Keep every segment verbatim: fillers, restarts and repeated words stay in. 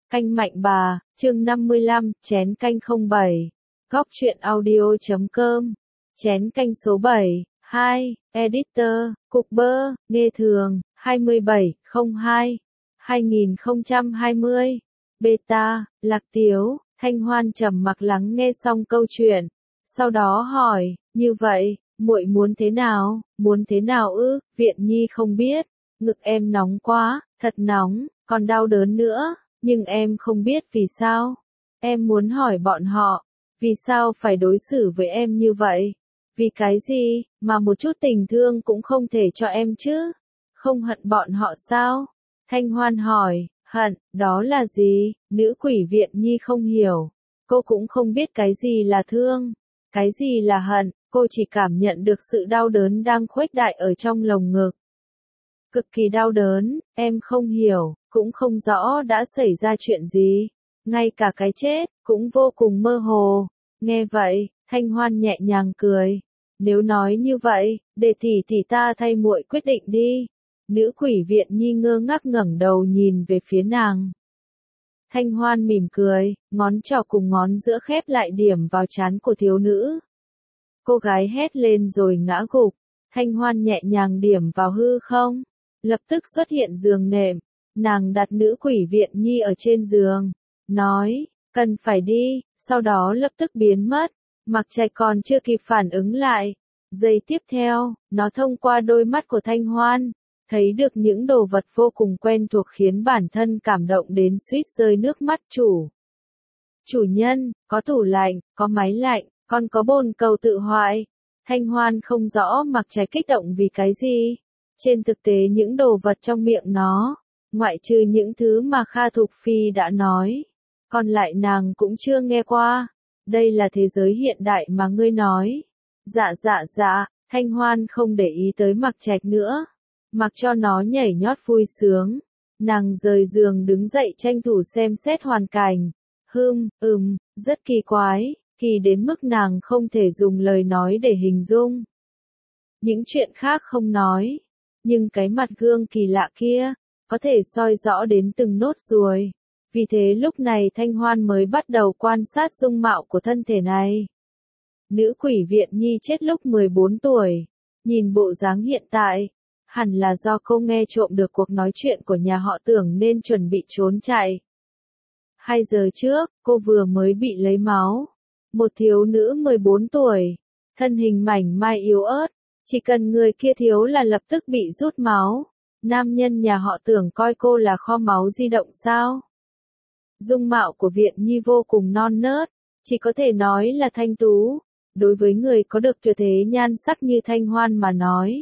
Canh Mạnh Bà, chương năm mươi lăm, chén canh không bảy. Góc truyện audio chấm com. Chén canh số bảy, hai, Editor, Cục Bơ, Nghe Thường, hai mươi bảy không hai hai nghìn không trăm hai mươi. Beta, Lạc Tiếu, Thanh Hoan trầm mặc lắng nghe xong câu chuyện. Sau đó hỏi, như vậy, muội muốn thế nào, muốn thế nào ư, Viện Nhi không biết. Ngực em nóng quá, thật nóng, còn đau đớn nữa. Nhưng em không biết vì sao. Em muốn hỏi bọn họ, vì sao phải đối xử với em như vậy? Vì cái gì, mà một chút tình thương cũng không thể cho em chứ? Không hận bọn họ sao? Thanh Hoan hỏi, hận, đó là gì? Nữ quỷ Viện Nhi không hiểu. Cô cũng không biết cái gì là thương, cái gì là hận, cô chỉ cảm nhận được sự đau đớn đang khuếch đại ở trong lồng ngực. Cực kỳ đau đớn, em không hiểu, cũng không rõ đã xảy ra chuyện gì. Ngay cả cái chết, cũng vô cùng mơ hồ. Nghe vậy, Thanh Hoan nhẹ nhàng cười. Nếu nói như vậy, để tỷ tỷ ta thay muội quyết định đi. Nữ quỷ Viện Nhi ngơ ngác ngẩng đầu nhìn về phía nàng. Thanh Hoan mỉm cười, ngón trỏ cùng ngón giữa khép lại điểm vào trán của thiếu nữ. Cô gái hét lên rồi ngã gục. Thanh Hoan nhẹ nhàng điểm vào hư không. Lập tức xuất hiện giường nệm, nàng đặt nữ quỷ Viện Nhi ở trên giường, nói, cần phải đi, sau đó lập tức biến mất. Mặc Trạch còn chưa kịp phản ứng lại. Giây tiếp theo, nó thông qua đôi mắt của Thanh Hoan, thấy được những đồ vật vô cùng quen thuộc khiến bản thân cảm động đến suýt rơi nước mắt. Chủ, chủ nhân, có tủ lạnh, có máy lạnh, còn có bồn cầu tự hoại. Thanh Hoan không rõ Mặc Trạch kích động vì cái gì. Trên thực tế những đồ vật trong miệng nó, ngoại trừ những thứ mà Kha Thục Phi đã nói, còn lại nàng cũng chưa nghe qua. Đây là thế giới hiện đại mà ngươi nói. Dạ dạ dạ, Thanh Hoan không để ý tới Mặc Trạch nữa, mặc cho nó nhảy nhót vui sướng. Nàng rời giường đứng dậy tranh thủ xem xét hoàn cảnh. Hừm, ừm, rất kỳ quái, kỳ đến mức nàng không thể dùng lời nói để hình dung. Những chuyện khác không nói. Nhưng cái mặt gương kỳ lạ kia, có thể soi rõ đến từng nốt ruồi. Vì thế lúc này Thanh Hoan mới bắt đầu quan sát dung mạo của thân thể này. Nữ quỷ Viện Nhi chết lúc mười bốn tuổi. Nhìn bộ dáng hiện tại, hẳn là do cô nghe trộm được cuộc nói chuyện của nhà họ Tưởng nên chuẩn bị trốn chạy. Hai giờ trước, cô vừa mới bị lấy máu. Một thiếu nữ mười bốn tuổi, thân hình mảnh mai yếu ớt. Chỉ cần người kia thiếu là lập tức bị rút máu. Nam nhân nhà họ Tưởng coi cô là kho máu di động sao? Dung mạo của Viện Nhi vô cùng non nớt, chỉ có thể nói là thanh tú. Đối với người có được tuyệt thế nhan sắc như Thanh Hoan mà nói.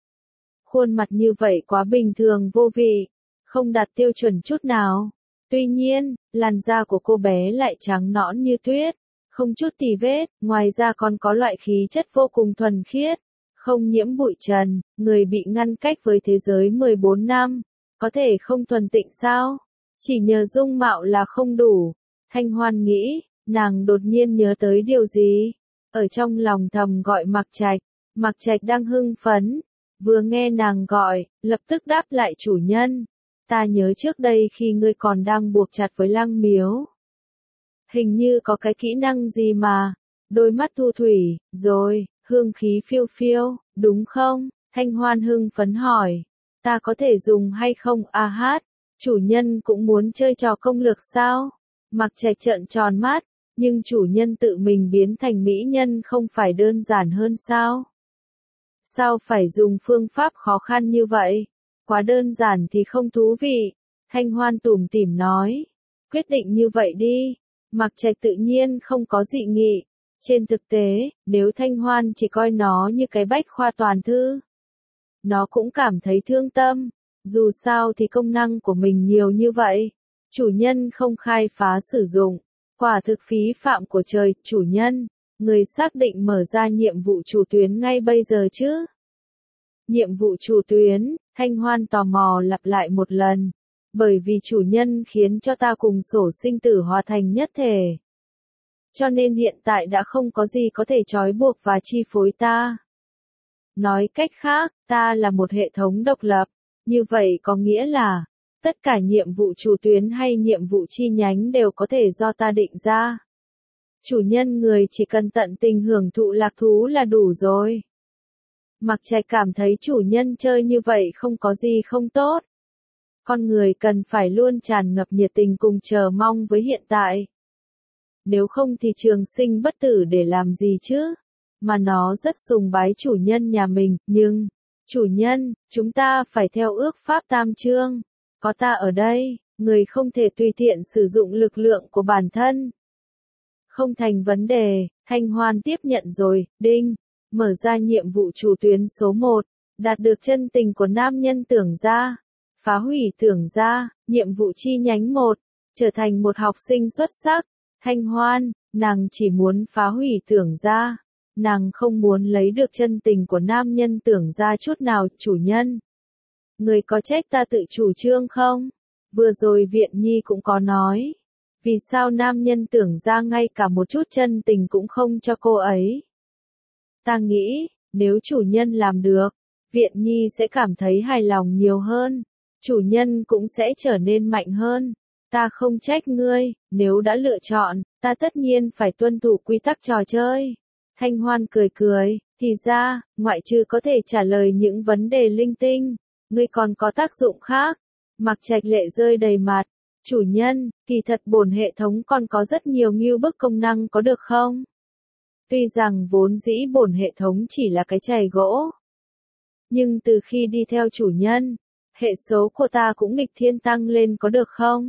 Khuôn mặt như vậy quá bình thường vô vị, không đạt tiêu chuẩn chút nào. Tuy nhiên, làn da của cô bé lại trắng nõn như tuyết, không chút tì vết, ngoài ra còn có loại khí chất vô cùng thuần khiết. Không nhiễm bụi trần, người bị ngăn cách với thế giới mười bốn năm, có thể không thuần tịnh sao? Chỉ nhờ dung mạo là không đủ. Thanh Hoan nghĩ, nàng đột nhiên nhớ tới điều gì? Ở trong lòng thầm gọi Mặc Trạch. Mặc Trạch đang hưng phấn, vừa nghe nàng gọi, lập tức đáp lại chủ nhân. Ta nhớ trước đây khi ngươi còn đang buộc chặt với Lăng Miếu. Hình như có cái kỹ năng gì mà, đôi mắt thu thủy, rồi, hương khí phiêu phiêu, đúng không? Thanh Hoan hưng phấn hỏi, ta có thể dùng hay không? A hát, chủ nhân cũng muốn chơi trò công lược sao? Mặc Trạch trợn tròn mắt, nhưng chủ nhân tự mình biến thành mỹ nhân không phải đơn giản hơn sao? Sao phải dùng phương pháp khó khăn như vậy? Quá đơn giản thì không thú vị. Thanh Hoan tủm tỉm nói, quyết định như vậy đi. Mặc Trạch tự nhiên không có dị nghị. Trên thực tế, nếu Thanh Hoan chỉ coi nó như cái bách khoa toàn thư, nó cũng cảm thấy thương tâm. Dù sao thì công năng của mình nhiều như vậy, chủ nhân không khai phá sử dụng, quả thực phí phạm của trời. Chủ nhân, người xác định mở ra nhiệm vụ chủ tuyến ngay bây giờ chứ? Nhiệm vụ chủ tuyến, Thanh Hoan tò mò lặp lại một lần. Bởi vì chủ nhân khiến cho ta cùng sổ sinh tử hòa thành nhất thể. Cho nên hiện tại đã không có gì có thể trói buộc và chi phối ta. Nói cách khác, ta là một hệ thống độc lập. Như vậy có nghĩa là, Tất cả nhiệm vụ chủ tuyến hay nhiệm vụ chi nhánh đều có thể do ta định ra. Chủ nhân người chỉ cần tận tình hưởng thụ lạc thú là đủ rồi. Mặc Trạch cảm thấy chủ nhân chơi như vậy không có gì không tốt. Con người cần phải luôn tràn ngập nhiệt tình cùng chờ mong với hiện tại. Nếu không thì trường sinh bất tử để làm gì chứ? Mà nó rất sùng bái chủ nhân nhà mình, nhưng, chủ nhân, chúng ta phải theo ước pháp tam chương. Có ta ở đây, người không thể tùy tiện sử dụng lực lượng của bản thân. Không thành vấn đề, Thanh Hoan tiếp nhận rồi, đinh. Mở ra nhiệm vụ chủ tuyến số một, đạt được chân tình của nam nhân Tưởng Gia. Phá hủy Tưởng Gia, nhiệm vụ chi nhánh một, trở thành một học sinh xuất sắc. Thanh Hoan, nàng chỉ muốn phá hủy Tưởng Gia. Nàng không muốn lấy được chân tình của nam nhân Tưởng Gia chút nào, chủ nhân. Người có trách ta tự chủ trương không? Vừa rồi Viện Nhi cũng có nói. Vì sao nam nhân Tưởng Gia ngay cả một chút chân tình cũng không cho cô ấy? Ta nghĩ, nếu chủ nhân làm được, Viện Nhi sẽ cảm thấy hài lòng nhiều hơn. Chủ nhân cũng sẽ trở nên mạnh hơn. Ta không trách ngươi, nếu đã lựa chọn, ta tất nhiên phải tuân thủ quy tắc trò chơi. Thanh Hoan cười cười, thì ra, ngoại trừ có thể trả lời những vấn đề linh tinh, ngươi còn có tác dụng khác. Mặc Trạch lệ rơi đầy mặt. Chủ nhân, kỳ thật bổn hệ thống còn có rất nhiều ngưu bức công năng có được không? Tuy rằng vốn dĩ bổn hệ thống chỉ là cái chày gỗ. Nhưng từ khi đi theo chủ nhân, hệ số của ta cũng nghịch thiên tăng lên có được không?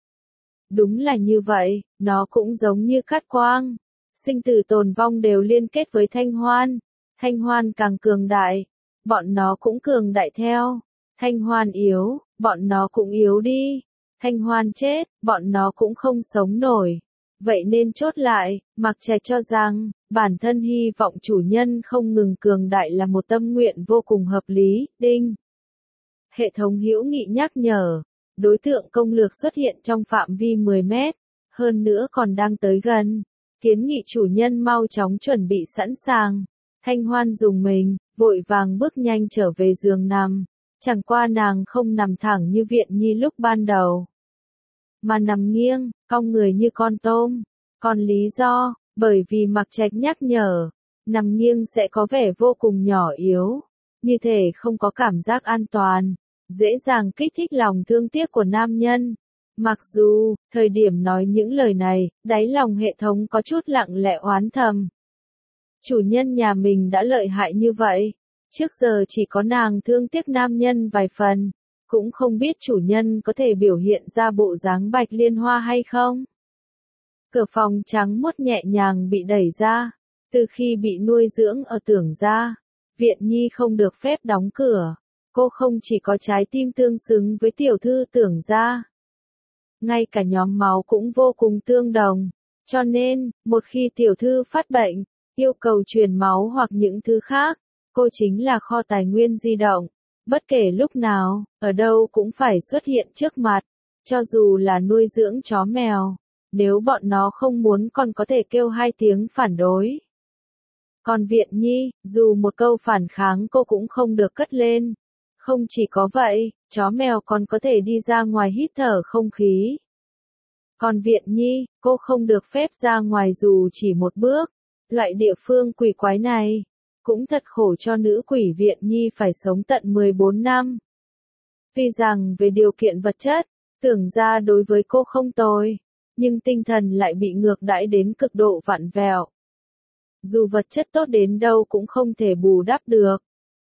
Đúng là như vậy, nó cũng giống như cát quang. Sinh tử tồn vong đều liên kết với Thanh Hoan. Thanh Hoan càng cường đại, bọn nó cũng cường đại theo. Thanh Hoan yếu, bọn nó cũng yếu đi. Thanh Hoan chết, bọn nó cũng không sống nổi. Vậy nên chốt lại, Mặc Trạch cho rằng, bản thân hy vọng chủ nhân không ngừng cường đại là một tâm nguyện vô cùng hợp lý, đinh. Hệ thống hữu nghị nhắc nhở, đối tượng công lược xuất hiện trong phạm vi mười mét, hơn nữa còn đang tới gần. Kiến nghị chủ nhân mau chóng chuẩn bị sẵn sàng. Thanh Hoan dùng mình, vội vàng bước nhanh trở về giường nằm. Chẳng qua nàng không nằm thẳng như Viện Nhi lúc ban đầu, mà nằm nghiêng, cong người như con tôm. Còn lý do, bởi vì Mặc Trạch nhắc nhở, nằm nghiêng sẽ có vẻ vô cùng nhỏ yếu, như thể không có cảm giác an toàn, dễ dàng kích thích lòng thương tiếc của nam nhân. Mặc dù, thời điểm nói những lời này, đáy lòng hệ thống có chút lặng lẽ oán thầm. Chủ nhân nhà mình đã lợi hại như vậy, trước giờ chỉ có nàng thương tiếc nam nhân vài phần, cũng không biết chủ nhân có thể biểu hiện ra bộ dáng bạch liên hoa hay không. Cửa phòng trắng muốt nhẹ nhàng bị đẩy ra, từ khi bị nuôi dưỡng ở Tưởng Gia, Viện Nhi không được phép đóng cửa, cô không chỉ có trái tim tương xứng với tiểu thư Tưởng Gia, ngay cả nhóm máu cũng vô cùng tương đồng, cho nên, một khi tiểu thư phát bệnh, yêu cầu truyền máu hoặc những thứ khác, cô chính là kho tài nguyên di động, bất kể lúc nào, ở đâu cũng phải xuất hiện trước mặt, cho dù là nuôi dưỡng chó mèo, nếu bọn nó không muốn còn có thể kêu hai tiếng phản đối. Còn Viện Nhi, dù một câu phản kháng cô cũng không được cất lên. Không chỉ có vậy, chó mèo còn có thể đi ra ngoài hít thở không khí. Còn Viện Nhi, cô không được phép ra ngoài dù chỉ một bước. Loại địa phương quỷ quái này, cũng thật khổ cho nữ quỷ Viện Nhi phải sống tận mười bốn năm. Tuy rằng về điều kiện vật chất, Tưởng Gia đối với cô không tồi, nhưng tinh thần lại bị ngược đãi đến cực độ vặn vẹo. Dù vật chất tốt đến đâu cũng không thể bù đắp được.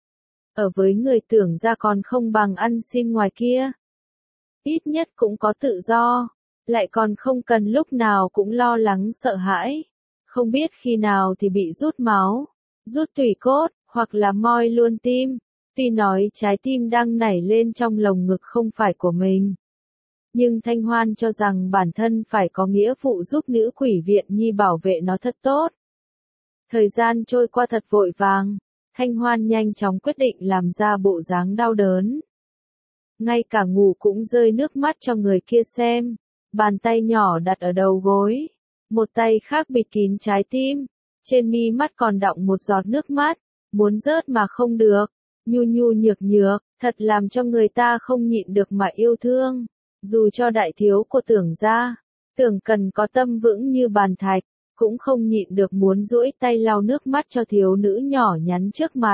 Ở với người Tưởng Gia còn không bằng ăn xin ngoài kia. Ít nhất cũng có tự do, lại còn không cần lúc nào cũng lo lắng sợ hãi. Không biết khi nào thì bị rút máu, rút tủy cốt, hoặc là moi luôn tim. Tuy nói trái tim đang nảy lên trong lồng ngực không phải của mình. Nhưng Thanh Hoan cho rằng bản thân phải có nghĩa vụ giúp nữ quỷ Viện Nhi bảo vệ nó thật tốt. Thời gian trôi qua thật vội vàng, Thanh Hoan nhanh chóng quyết định làm ra bộ dáng đau đớn. Ngay cả ngủ cũng rơi nước mắt cho người kia xem, bàn tay nhỏ đặt ở đầu gối, một tay khác bịt kín trái tim, trên mi mắt còn đọng một giọt nước mắt, muốn rớt mà không được, nhu nhu nhược nhược, thật làm cho người ta không nhịn được mà yêu thương. Dù cho đại thiếu của Tưởng gia, Tưởng Cần có tâm vững như bàn thạch, cũng không nhịn được muốn duỗi tay lau nước mắt cho thiếu nữ nhỏ nhắn trước mặt.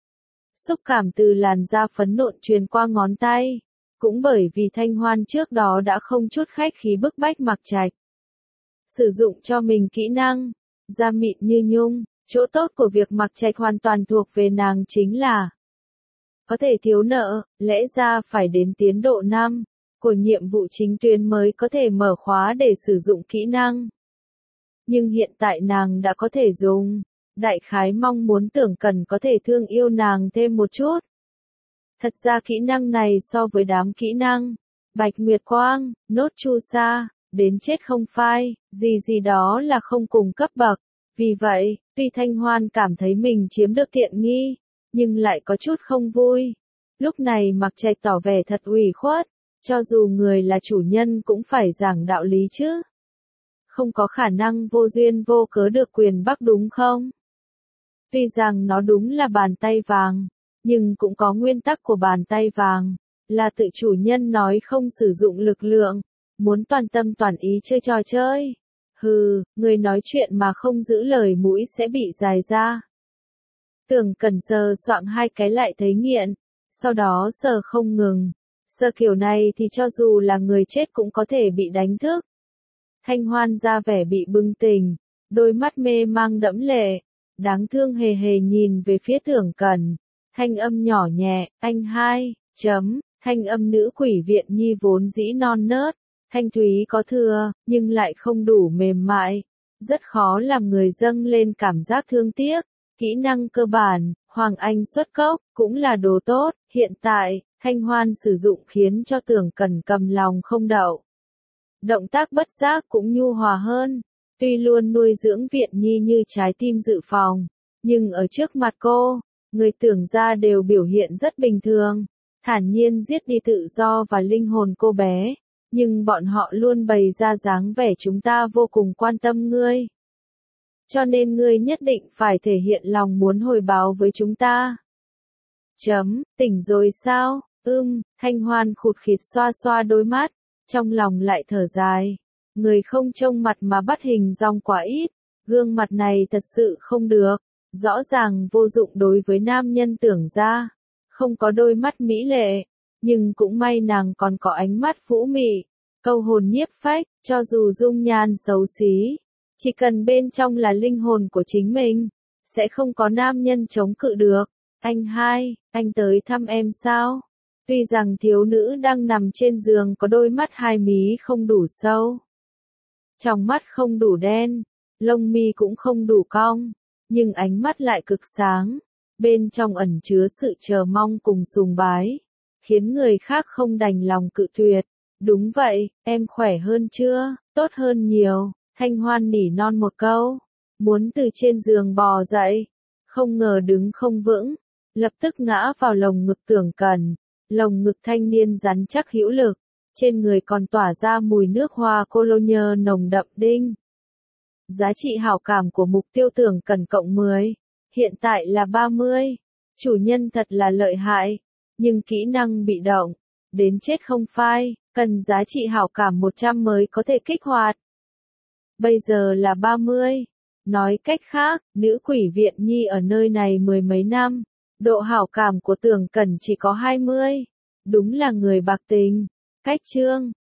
Xúc cảm từ làn da phấn nộn truyền qua ngón tay, cũng bởi vì Thanh Hoan trước đó đã không chút khách khí bức bách Mạc Trạch. Sử dụng cho mình kỹ năng, da mịn như nhung, chỗ tốt của việc Mạc Trạch hoàn toàn thuộc về nàng chính là có thể thiếu nợ, lẽ ra phải đến tiến độ năm của nhiệm vụ chính tuyến mới có thể mở khóa để sử dụng kỹ năng. Nhưng hiện tại nàng đã có thể dùng, đại khái mong muốn Tưởng Cần có thể thương yêu nàng thêm một chút. Thật ra kỹ năng này so với đám kỹ năng, Bạch Nguyệt Quang, Nốt Chu Sa, đến chết không phai, gì gì đó là không cùng cấp bậc. Vì vậy, tuy Thanh Hoan cảm thấy mình chiếm được tiện nghi, nhưng lại có chút không vui. Lúc này Mạc Trạch tỏ vẻ thật ủy khuất, cho dù người là chủ nhân cũng phải giảng đạo lý chứ. Không có khả năng vô duyên vô cớ được quyền bắc đúng không? Tuy rằng nó đúng là bàn tay vàng, nhưng cũng có nguyên tắc của bàn tay vàng, là tự chủ nhân nói không sử dụng lực lượng, muốn toàn tâm toàn ý chơi trò chơi. Hừ, người nói chuyện mà không giữ lời mũi sẽ bị dài ra. Tưởng Cần sờ soạng hai cái lại thấy nghiện, sau đó sờ không ngừng. Sờ kiểu này thì cho dù là người chết cũng có thể bị đánh thức. Thanh Hoan ra vẻ bị bừng tỉnh, đôi mắt mê mang đẫm lệ, đáng thương hề hề nhìn về phía Tưởng Cần. Thanh âm nhỏ nhẹ, anh hai, chấm, thanh âm nữ quỷ viện nhi vốn dĩ non nớt, thanh thúy có thừa, nhưng lại không đủ mềm mại, rất khó làm người dâng lên cảm giác thương tiếc. Kỹ năng cơ bản, Hoàng Anh xuất cốc, cũng là đồ tốt, hiện tại, Thanh Hoan sử dụng khiến cho Tưởng Cần cầm lòng không đậu. Động tác bất giác cũng nhu hòa hơn, tuy luôn nuôi dưỡng viện nhi như trái tim dự phòng, nhưng ở trước mặt cô, người Tưởng gia đều biểu hiện rất bình thường, thản nhiên giết đi tự do và linh hồn cô bé, nhưng bọn họ luôn bày ra dáng vẻ chúng ta vô cùng quan tâm ngươi. Cho nên ngươi nhất định phải thể hiện lòng muốn hồi báo với chúng ta. Chấm, tỉnh rồi sao? Ưm, Thanh Hoan khụt khịt xoa xoa đôi mắt, trong lòng lại thở dài. Người không trông mặt mà bắt hình dong quá ít, gương mặt này thật sự không được, rõ ràng vô dụng đối với nam nhân Tưởng gia, không có đôi mắt mỹ lệ, nhưng cũng may nàng còn có ánh mắt vũ mị, câu hồn nhiếp phách, cho dù dung nhan xấu xí. Chỉ cần bên trong là linh hồn của chính mình, sẽ không có nam nhân chống cự được. Anh hai, anh tới thăm em sao? Tuy rằng thiếu nữ đang nằm trên giường có đôi mắt hai mí không đủ sâu, trong mắt không đủ đen, lông mi cũng không đủ cong, nhưng ánh mắt lại cực sáng, bên trong ẩn chứa sự chờ mong cùng sùng bái, khiến người khác không đành lòng cự tuyệt. Đúng vậy, em khỏe hơn chưa? Tốt hơn nhiều. Thanh Hoan nỉ non một câu, muốn từ trên giường bò dậy, không ngờ đứng không vững, lập tức ngã vào lồng ngực Tưởng Cần, lồng ngực thanh niên rắn chắc hữu lực, trên người còn tỏa ra mùi nước hoa cologne nồng đậm đinh. Giá trị hảo cảm của mục tiêu Tưởng Cần cộng mười, hiện tại là ba mươi, chủ nhân thật là lợi hại, nhưng kỹ năng bị động, đến chết không phai, cần giá trị hảo cảm một trăm mới có thể kích hoạt. Bây giờ là ba mươi. Nói cách khác, nữ quỷ viện nhi ở nơi này mười mấy năm, độ hảo cảm của Tưởng Cần chỉ có hai mươi. Đúng là người bạc tình. Cách chương